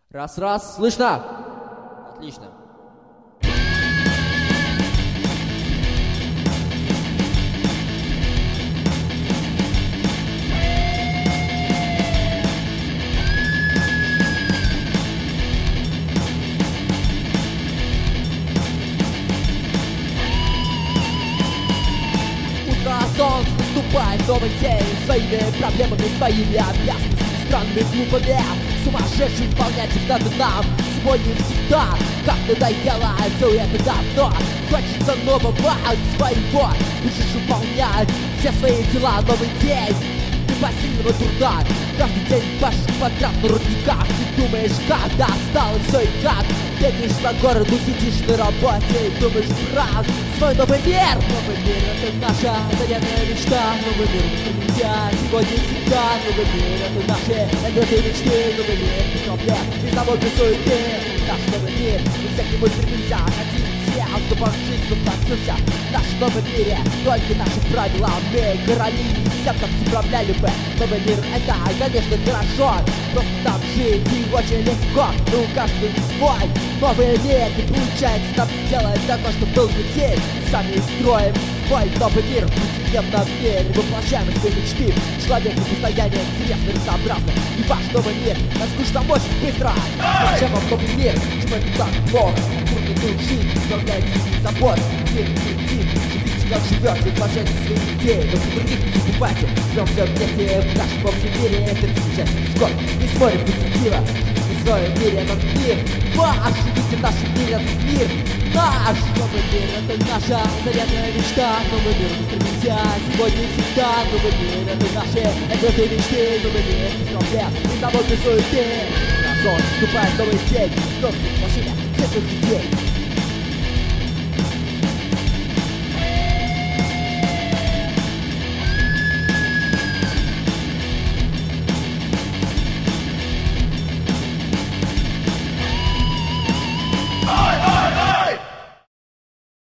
Раз, слышно? Отлично. Солнце наступает, новый день. Своими проблемами, своими обязанностями, странными, глупыми, сумасшедшим выполнять их надо нам. Сегодня всегда, как надоело, все это давно. Хочется нового, своего. Лишь выполнять все свои дела, новый день непосильного труда. Каждый день пашешь квадрат на рудниках. Ты думаешь, когда осталось все и как. Бегаешь по городу, сидишь на работе и думаешь, брат, свой новый мир. Новый мир — это наша заветная мечта. Новый мир нельзя сегодня и всегда. Новый мир — это наши заветные мечты. Новый мир без проблем, без забот, без суеты. Наш новый мир, мы все к нему стремимся. Хотим все, кто по жизни платился. В нашем новом мире только наши правила. Мы короли, всем так управляли бы. Новый мир — это, конечно, хорошо. Просто там жить и очень легко. Но у каждого свой новый мир. Не получается нам сделать то, что был бы день. Сами строим свой новый мир. В повседневном мире воплощаем свои мечты. Человек и состояние интересно, разнообразно. И ваш новый мир нас скучно очень быстро. Зачем вам новый мир? Почему это так плохо? Трудно тут жить, справляйтесь без забот. Живите как живете, вложите свои идеи. Но в других не забывайте. Живем все вместе в нашем общем мире. Это сейчас скоро. Не смотрим позитива. В своем мире этот мир ваш. Живите в нашем мире, этот мир наш. Новый мир — это наша заветная мечта. Новый мир мы стремимся сегодня и всегда. Новый мир — это наши заветные мечты. Новый мир без проблем, без забот, без суеты. На солнце наступает новый день. Новые машины, все своих детей.